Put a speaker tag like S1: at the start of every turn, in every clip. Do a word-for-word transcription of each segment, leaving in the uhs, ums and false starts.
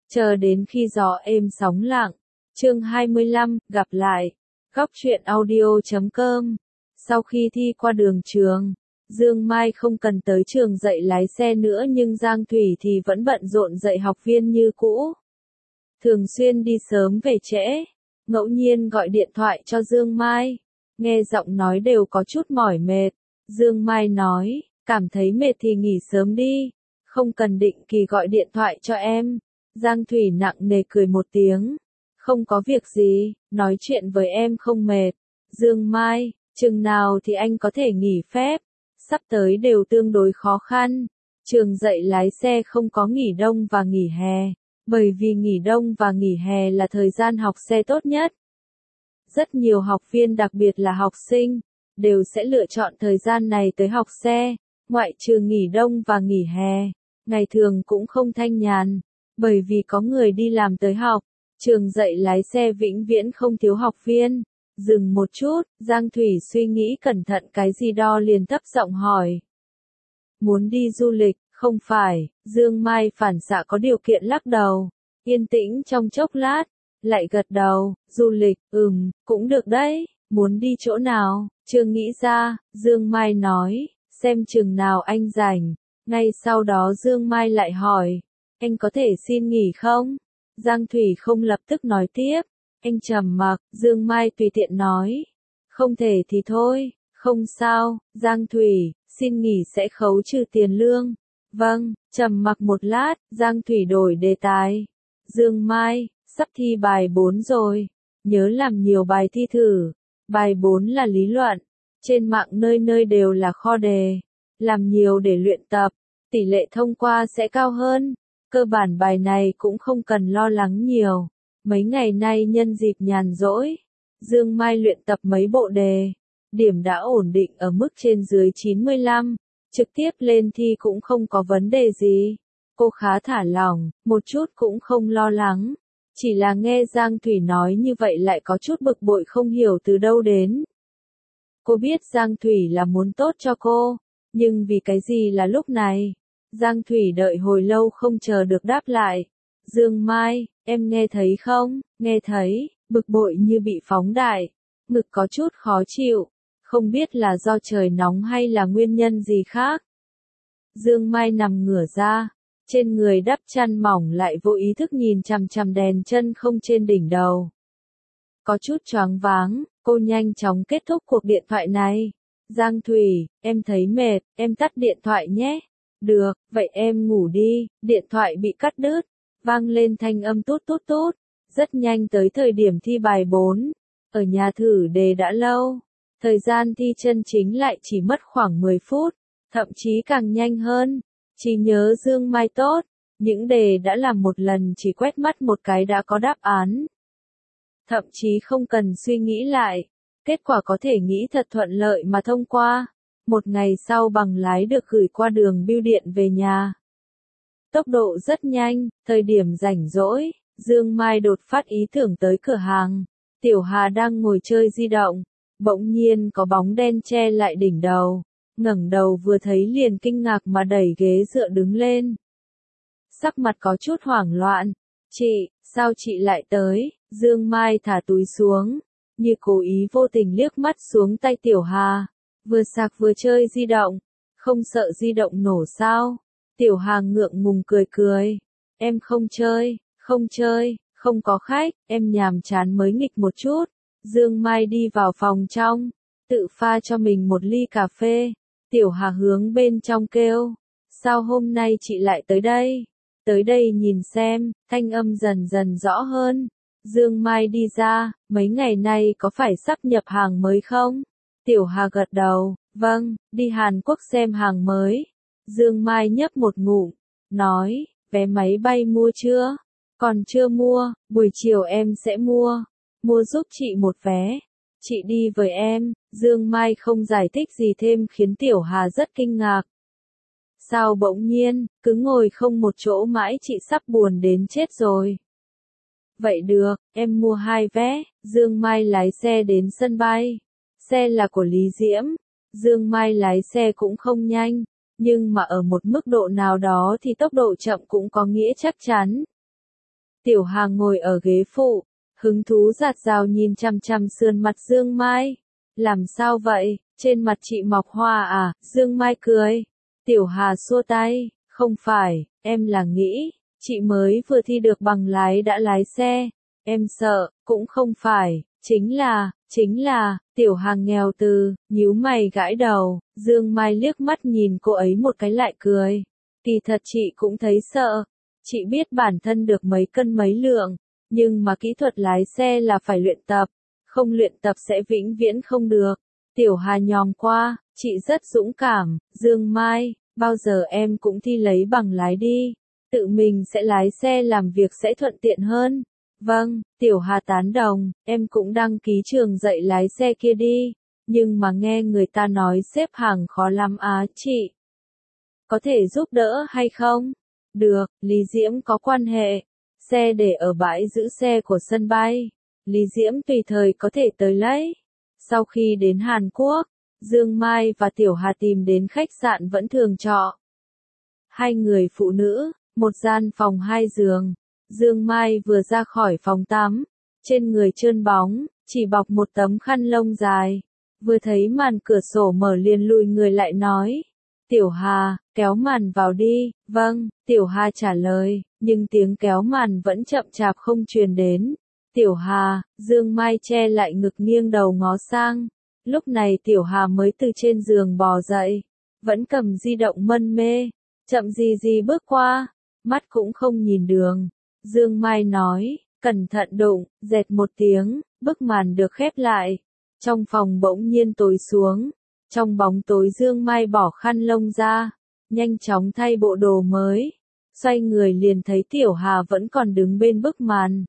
S1: Chờ đến khi gió êm sóng lặng. Chương hai mươi lăm, gặp lại. Góc truyện audio chấm com. Sau khi thi qua đường trường, Dương Mai không cần tới trường dạy lái xe nữa, nhưng Giang Thủy thì vẫn bận rộn dạy học viên như cũ. Thường xuyên đi sớm về trễ, ngẫu nhiên gọi điện thoại cho Dương Mai. Nghe giọng nói đều có chút mỏi mệt. Dương Mai nói, cảm thấy mệt thì nghỉ sớm đi, không cần định kỳ gọi điện thoại cho em. Giang Thủy nặng nề cười một tiếng. Không có việc gì, nói chuyện với em không mệt. Dương Mai, chừng nào thì anh có thể nghỉ phép? Sắp tới đều tương đối khó khăn. Trường dạy lái xe không có nghỉ đông và nghỉ hè, bởi vì nghỉ đông và nghỉ hè là thời gian học xe tốt nhất. Rất nhiều học viên, đặc biệt là học sinh, đều sẽ lựa chọn thời gian này tới học xe, ngoại trừ nghỉ đông và nghỉ hè. Ngày thường cũng không thanh nhàn, bởi vì có người đi làm tới học. Trường dạy lái xe vĩnh viễn không thiếu học viên. Dừng một chút, Giang Thủy suy nghĩ cẩn thận cái gì đó liền thấp giọng hỏi. Muốn đi du lịch, không phải? Dương Mai phản xạ có điều kiện lắc đầu. Yên tĩnh trong chốc lát, lại gật đầu. Du lịch, ừm, cũng được đấy. Muốn đi chỗ nào? Chưa nghĩ ra. Dương Mai nói, xem chừng nào anh rảnh. Ngay sau đó Dương Mai lại hỏi, anh có thể xin nghỉ không? Giang Thủy không lập tức nói tiếp. Anh trầm mặc. Dương Mai tùy tiện nói, không thể thì thôi. Không sao. Giang Thủy, xin nghỉ sẽ khấu trừ tiền lương. Vâng. Trầm mặc một lát, Giang Thủy đổi đề tài. Dương Mai, sắp thi bài bốn rồi, nhớ làm nhiều bài thi thử. Bài bốn là lý luận, trên mạng nơi nơi đều là kho đề, làm nhiều để luyện tập, tỷ lệ thông qua sẽ cao hơn. Cơ bản bài này cũng không cần lo lắng nhiều. Mấy ngày nay nhân dịp nhàn rỗi, Dương Mai luyện tập mấy bộ đề, điểm đã ổn định ở mức trên dưới chín mươi lăm, trực tiếp lên thi cũng không có vấn đề gì. Cô khá thả lỏng, một chút cũng không lo lắng. Chỉ là nghe Giang Thủy nói như vậy lại có chút bực bội không hiểu từ đâu đến. Cô biết Giang Thủy là muốn tốt cho cô, nhưng vì cái gì là lúc này? Giang Thủy đợi hồi lâu không chờ được đáp lại. Dương Mai, em nghe thấy không? Nghe thấy. Bực bội như bị phóng đại. Ngực có chút khó chịu. Không biết là do trời nóng hay là nguyên nhân gì khác. Dương Mai nằm ngửa ra. Trên người đắp chăn mỏng, lại vô ý thức nhìn chằm chằm đèn chân không trên đỉnh đầu. Có chút choáng váng, cô nhanh chóng kết thúc cuộc điện thoại này. Giang Thủy, em thấy mệt, em tắt điện thoại nhé. Được, vậy em ngủ đi. Điện thoại bị cắt đứt, vang lên thanh âm tút tút tút. Rất nhanh tới thời điểm thi bài bốn. Ở nhà thử đề đã lâu, thời gian thi chân chính lại chỉ mất khoảng mười phút, thậm chí càng nhanh hơn. Trí nhớ Dương Mai tốt, những đề đã làm một lần chỉ quét mắt một cái đã có đáp án. Thậm chí không cần suy nghĩ lại, kết quả có thể nghĩ thật thuận lợi mà thông qua. Một ngày sau bằng lái được gửi qua đường bưu điện về nhà. Tốc độ rất nhanh, thời điểm rảnh rỗi, Dương Mai đột phát ý tưởng tới cửa hàng. Tiểu Hà đang ngồi chơi di động, bỗng nhiên có bóng đen che lại đỉnh đầu. Ngẩng đầu vừa thấy liền kinh ngạc mà đẩy ghế dựa đứng lên. Sắc mặt có chút hoảng loạn. Chị, sao chị lại tới? Dương Mai thả túi xuống, như cố ý vô tình liếc mắt xuống tay Tiểu Hà. Vừa sạc vừa chơi di động, không sợ di động nổ sao? Tiểu Hà ngượng ngùng cười cười. Em không chơi, không chơi, không có khách, em nhàm chán mới nghịch một chút. Dương Mai đi vào phòng trong, tự pha cho mình một ly cà phê. Tiểu Hà hướng bên trong kêu, sao hôm nay chị lại tới đây? Tới đây nhìn xem. Thanh âm dần dần rõ hơn. Dương Mai đi ra, mấy ngày nay có phải sắp nhập hàng mới không? Tiểu Hà gật đầu, vâng, đi Hàn Quốc xem hàng mới. Dương Mai nhấp một ngụm, nói, vé máy bay mua chưa? Còn chưa mua, buổi chiều em sẽ mua. Mua giúp chị một vé. Chị đi với em. Dương Mai không giải thích gì thêm khiến Tiểu Hà rất kinh ngạc. Sao bỗng nhiên, cứ ngồi không một chỗ mãi, chị sắp buồn đến chết rồi. Vậy được, em mua hai vé. Dương Mai lái xe đến sân bay. Xe là của Lý Diễm. Dương Mai lái xe cũng không nhanh, nhưng mà ở một mức độ nào đó thì tốc độ chậm cũng có nghĩa chắc chắn. Tiểu Hà ngồi ở ghế phụ, hứng thú dạt dào nhìn chằm chằm sườn mặt Dương Mai. Làm sao vậy, trên mặt chị mọc hoa à? Dương Mai cười. Tiểu Hà xua tay, không phải, em là nghĩ, chị mới vừa thi được bằng lái đã lái xe. Em sợ, cũng không phải, chính là, chính là, Tiểu Hà nghèo từ, nhíu mày gãi đầu, Dương Mai liếc mắt nhìn cô ấy một cái lại cười. Kỳ thật chị cũng thấy sợ, chị biết bản thân được mấy cân mấy lượng, nhưng mà kỹ thuật lái xe là phải luyện tập, không luyện tập sẽ vĩnh viễn không được. Tiểu Hà nhòm qua, chị rất dũng cảm, Dương Mai, bao giờ em cũng thi lấy bằng lái đi, tự mình sẽ lái xe làm việc sẽ thuận tiện hơn. Vâng, Tiểu Hà tán đồng, em cũng đăng ký trường dạy lái xe kia đi, nhưng mà nghe người ta nói xếp hàng khó lắm á chị. Có thể giúp đỡ hay không? Được, Lý Diễm có quan hệ, xe để ở bãi giữ xe của sân bay, Lý Diễm tùy thời có thể tới lấy. Sau khi đến Hàn Quốc, Dương Mai và Tiểu Hà tìm đến khách sạn vẫn thường trọ. Hai người phụ nữ, một gian phòng hai giường. Dương Mai vừa ra khỏi phòng tắm, trên người trơn bóng, chỉ bọc một tấm khăn lông dài. Vừa thấy màn cửa sổ mở liền lùi người lại nói. Tiểu Hà, kéo màn vào đi. Vâng, Tiểu Hà trả lời, nhưng tiếng kéo màn vẫn chậm chạp không truyền đến. Tiểu Hà, Dương Mai che lại ngực nghiêng đầu ngó sang. Lúc này Tiểu Hà mới từ trên giường bò dậy, vẫn cầm di động mân mê, chậm gì gì bước qua, mắt cũng không nhìn đường. Dương Mai nói, cẩn thận đụng, dẹt một tiếng, bức màn được khép lại. Trong phòng bỗng nhiên tối xuống, trong bóng tối Dương Mai bỏ khăn lông ra, nhanh chóng thay bộ đồ mới, xoay người liền thấy Tiểu Hà vẫn còn đứng bên bức màn.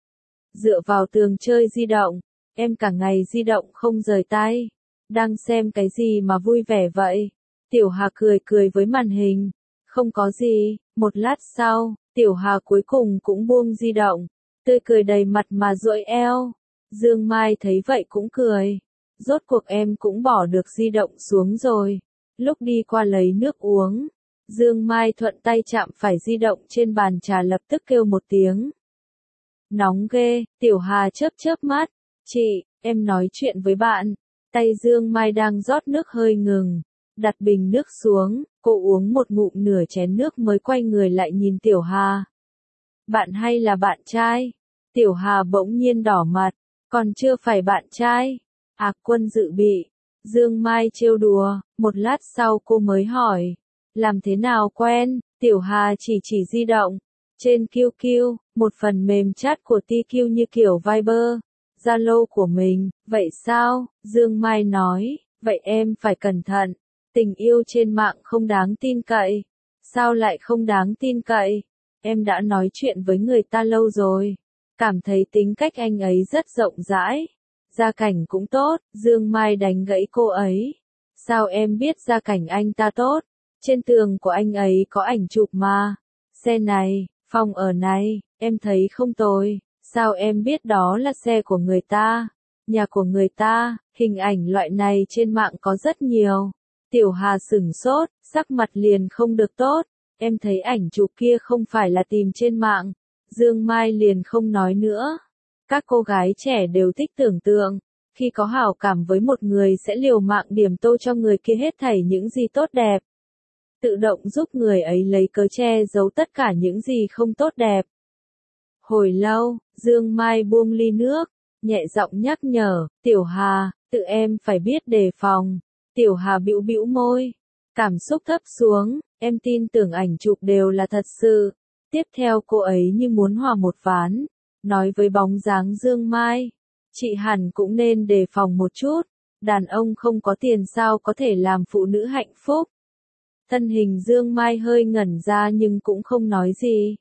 S1: Dựa vào tường chơi di động, em cả ngày di động không rời tay, đang xem cái gì mà vui vẻ vậy? Tiểu Hà cười cười với màn hình, không có gì. Một lát sau, Tiểu Hà cuối cùng cũng buông di động, tươi cười đầy mặt mà duỗi eo. Dương Mai thấy vậy cũng cười, rốt cuộc em cũng bỏ được di động xuống rồi. Lúc đi qua lấy nước uống, Dương Mai thuận tay chạm phải di động trên bàn trà lập tức kêu một tiếng. Nóng ghê, Tiểu Hà chớp chớp mắt, chị, em nói chuyện với bạn. Tay Dương Mai đang rót nước hơi ngừng, đặt bình nước xuống, cô uống một ngụm nửa chén nước mới quay người lại nhìn Tiểu Hà. Bạn hay là bạn trai? Tiểu Hà bỗng nhiên đỏ mặt, còn chưa phải bạn trai. À, Quân dự bị. Dương Mai trêu đùa, một lát sau cô mới hỏi. Làm thế nào quen? Tiểu Hà chỉ chỉ di động. Trên quy quy, một phần mềm chat của tê quy như kiểu Viber, Zalo của mình. Vậy sao? Dương Mai nói, vậy em phải cẩn thận. Tình yêu trên mạng không đáng tin cậy. Sao lại không đáng tin cậy? Em đã nói chuyện với người ta lâu rồi. Cảm thấy tính cách anh ấy rất rộng rãi. Gia cảnh cũng tốt. Dương Mai đánh gãy cô ấy. Sao em biết gia cảnh anh ta tốt? Trên tường của anh ấy có ảnh chụp mà. Xe này, phòng ở này, em thấy không tồi. Sao em biết đó là xe của người ta? Nhà của người ta, hình ảnh loại này trên mạng có rất nhiều. Tiểu Hà sửng sốt, sắc mặt liền không được tốt. Em thấy ảnh chụp kia không phải là tìm trên mạng. Dương Mai liền không nói nữa. Các cô gái trẻ đều thích tưởng tượng. Khi có hảo cảm với một người sẽ liều mạng điểm tô cho người kia hết thảy những gì tốt đẹp. Tự động giúp người ấy lấy cớ che giấu tất cả những gì không tốt đẹp. Hồi lâu, Dương Mai buông ly nước, nhẹ giọng nhắc nhở, Tiểu Hà, tự em phải biết đề phòng. Tiểu Hà bĩu bĩu môi, cảm xúc thấp xuống, em tin tưởng ảnh chụp đều là thật sự. Tiếp theo cô ấy như muốn hòa một ván, nói với bóng dáng Dương Mai, chị hẳn cũng nên đề phòng một chút, đàn ông không có tiền sao có thể làm phụ nữ hạnh phúc. Thân hình Dương Mai hơi ngẩn ra nhưng cũng không nói gì.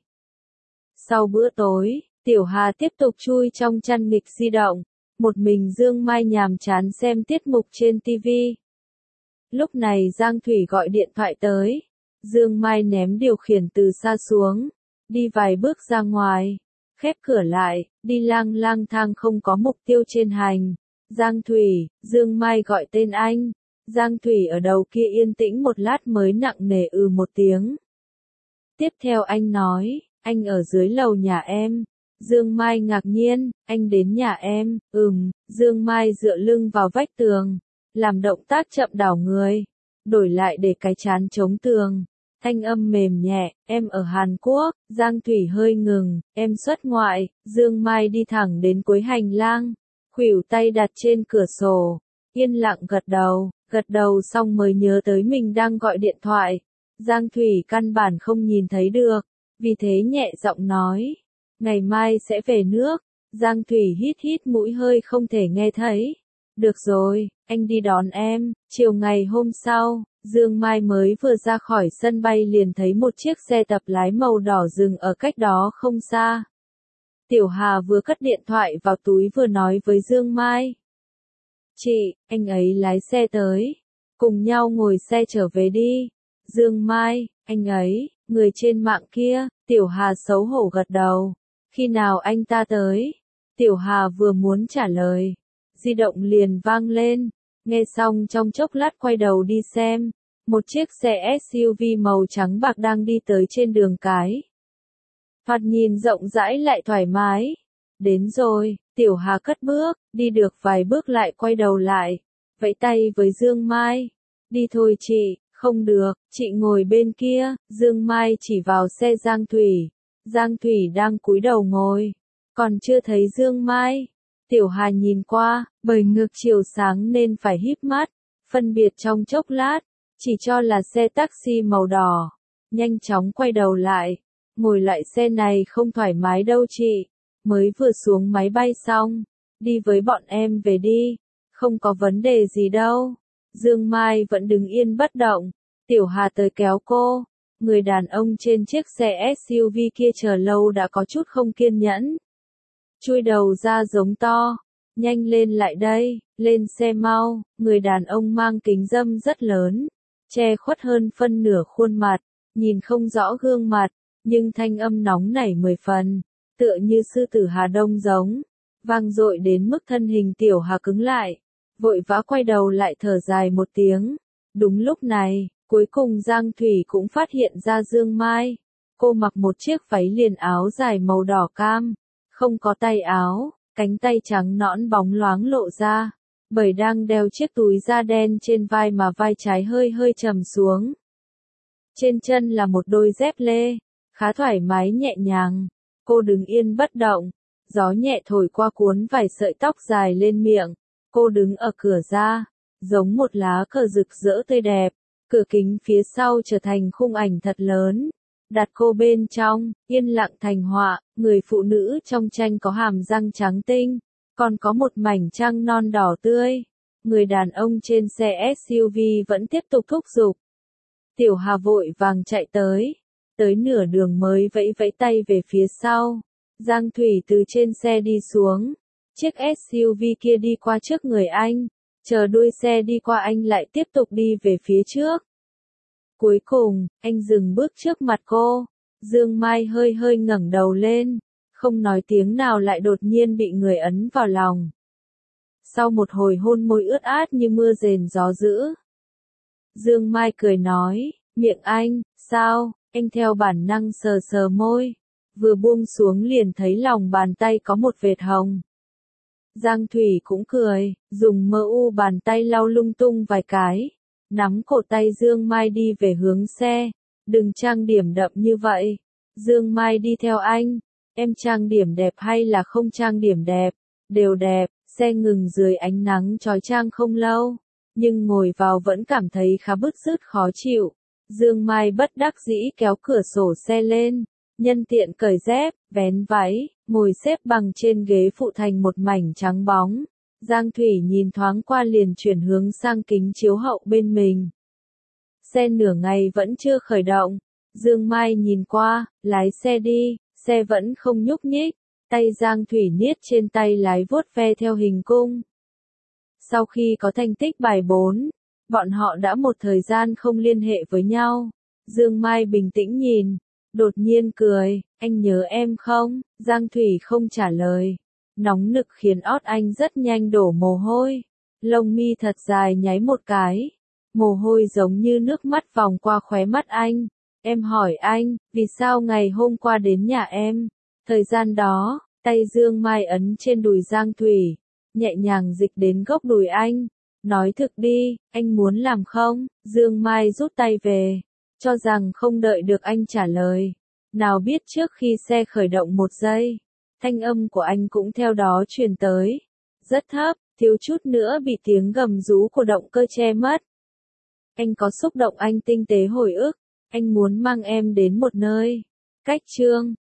S1: Sau bữa tối, Tiểu Hà tiếp tục chui trong chăn nghịch di động, một mình Dương Mai nhàm chán xem tiết mục trên ti vi. Lúc này Giang Thủy gọi điện thoại tới, Dương Mai ném điều khiển từ xa xuống, đi vài bước ra ngoài, khép cửa lại, đi lang lang thang không có mục tiêu trên hành. Giang Thủy, Dương Mai gọi tên anh. Giang Thủy ở đầu kia yên tĩnh một lát mới nặng nề ừ một tiếng. Tiếp theo anh nói, anh ở dưới lầu nhà em, Dương Mai ngạc nhiên, anh đến nhà em, ừm, Dương Mai dựa lưng vào vách tường, làm động tác chậm đảo người, đổi lại để cái trán chống tường. Thanh âm mềm nhẹ, em ở Hàn Quốc, Giang Thủy hơi ngừng, em xuất ngoại, Dương Mai đi thẳng đến cuối hành lang, khuỷu tay đặt trên cửa sổ, yên lặng gật đầu, gật đầu xong mới nhớ tới mình đang gọi điện thoại. Giang Thủy căn bản không nhìn thấy được, vì thế nhẹ giọng nói, ngày mai sẽ về nước. Giang Thủy hít hít mũi hơi không thể nghe thấy. Được rồi, anh đi đón em. Chiều ngày hôm sau, Dương Mai mới vừa ra khỏi sân bay liền thấy một chiếc xe tập lái màu đỏ dừng ở cách đó không xa. Tiểu Hà vừa cất điện thoại vào túi vừa nói với Dương Mai. Chị, anh ấy lái xe tới. Cùng nhau ngồi xe trở về đi. Dương Mai, anh ấy, người trên mạng kia. Tiểu Hà xấu hổ gật đầu. Khi nào anh ta tới? Tiểu Hà vừa muốn trả lời. Di động liền vang lên. Nghe xong trong chốc lát quay đầu đi xem. Một chiếc xe ét u vê màu trắng bạc đang đi tới trên đường cái. Thoạt nhìn rộng rãi lại thoải mái. Đến rồi, Tiểu Hà cất bước, đi được vài bước lại quay đầu lại. Vẫy tay với Dương Mai. Đi thôi chị, không được, chị ngồi bên kia. Dương Mai chỉ vào xe Giang Thủy. Giang Thủy đang cúi đầu ngồi. Còn chưa thấy Dương Mai. Tiểu Hà nhìn qua, bởi ngược chiều sáng nên phải híp mắt. Phân biệt trong chốc lát, chỉ cho là xe taxi màu đỏ. Nhanh chóng quay đầu lại. Ngồi lại xe này không thoải mái đâu chị. Mới vừa xuống máy bay xong. Đi với bọn em về đi. Không có vấn đề gì đâu. Dương Mai vẫn đứng yên bất động. Tiểu Hà tới kéo cô. Người đàn ông trên chiếc xe ét u vê kia chờ lâu đã có chút không kiên nhẫn. Chui đầu ra giống to. Nhanh lên lại đây, lên xe mau. Người đàn ông mang kính râm rất lớn. Che khuất hơn phân nửa khuôn mặt. Nhìn không rõ gương mặt. Nhưng thanh âm nóng nảy mười phần. Tựa như sư tử Hà Đông giống. Vang dội đến mức thân hình Tiểu Hà cứng lại. Vội vã quay đầu lại thở dài một tiếng. Đúng lúc này, cuối cùng Giang Thủy cũng phát hiện ra Dương Mai. Cô mặc một chiếc váy liền áo dài màu đỏ cam. Không có tay áo, cánh tay trắng nõn bóng loáng lộ ra. Bởi đang đeo chiếc túi da đen trên vai mà vai trái hơi hơi trầm xuống. Trên chân là một đôi dép lê, khá thoải mái nhẹ nhàng. Cô đứng yên bất động. Gió nhẹ thổi qua cuốn vài sợi tóc dài lên miệng. Cô đứng ở cửa ra, giống một lá cờ rực rỡ tươi đẹp. Cửa kính phía sau trở thành khung ảnh thật lớn. Đặt cô bên trong, yên lặng thành họa. Người phụ nữ trong tranh có hàm răng trắng tinh, còn có một mảnh trăng non đỏ tươi. Người đàn ông trên xe ét u vê vẫn tiếp tục thúc giục. Tiểu Hà vội vàng chạy tới. Tới nửa đường mới vẫy vẫy tay về phía sau. Giang Thủy từ trên xe đi xuống. Chiếc ét u vê kia đi qua trước người anh. Chờ đuôi xe đi qua anh lại tiếp tục đi về phía trước. Cuối cùng, anh dừng bước trước mặt cô. Dương Mai hơi hơi ngẩng đầu lên. Không nói tiếng nào lại đột nhiên bị người ấn vào lòng. Sau một hồi hôn môi ướt át như mưa rền gió dữ. Dương Mai cười nói, miệng anh, sao, anh theo bản năng sờ sờ môi. Vừa buông xuống liền thấy lòng bàn tay có một vệt hồng. Giang Thủy cũng cười, dùng mơ u bàn tay lau lung tung vài cái. Nắm cổ tay Dương Mai đi về hướng xe. Đừng trang điểm đậm như vậy. Dương Mai đi theo anh. Em trang điểm đẹp hay là không trang điểm đẹp? Đều đẹp. Xe ngừng dưới ánh nắng chói chang không lâu. Nhưng ngồi vào vẫn cảm thấy khá bứt rứt khó chịu. Dương Mai bất đắc dĩ kéo cửa sổ xe lên. Nhân tiện cởi dép, vén váy, ngồi xếp bằng trên ghế phụ thành một mảnh trắng bóng. Giang Thủy nhìn thoáng qua liền chuyển hướng sang kính chiếu hậu bên mình. Xe nửa ngày vẫn chưa khởi động. Dương Mai nhìn qua, lái xe đi, xe vẫn không nhúc nhích. Tay Giang Thủy niết trên tay lái vuốt ve theo hình cung. Sau khi có thành tích bài bốn, bọn họ đã một thời gian không liên hệ với nhau. Dương Mai bình tĩnh nhìn, đột nhiên cười, anh nhớ em không? Giang Thủy không trả lời. Nóng nực khiến ót anh rất nhanh đổ mồ hôi. Lông mi thật dài nháy một cái. Mồ hôi giống như nước mắt vòng qua khóe mắt anh. Em hỏi anh, vì sao ngày hôm qua đến nhà em? Thời gian đó, Tay Dương Mai ấn trên đùi Giang Thủy, nhẹ nhàng dịch đến gốc đùi anh. Nói thực đi, anh muốn làm không? Dương Mai rút tay về, cho rằng không đợi được anh trả lời. Nào biết trước khi xe khởi động một giây, thanh âm của anh cũng theo đó truyền tới. Rất thấp, thiếu chút nữa bị tiếng gầm rú của động cơ che mất. Anh có xúc động, anh tinh tế hồi ức. Anh muốn mang em đến một nơi cách Trương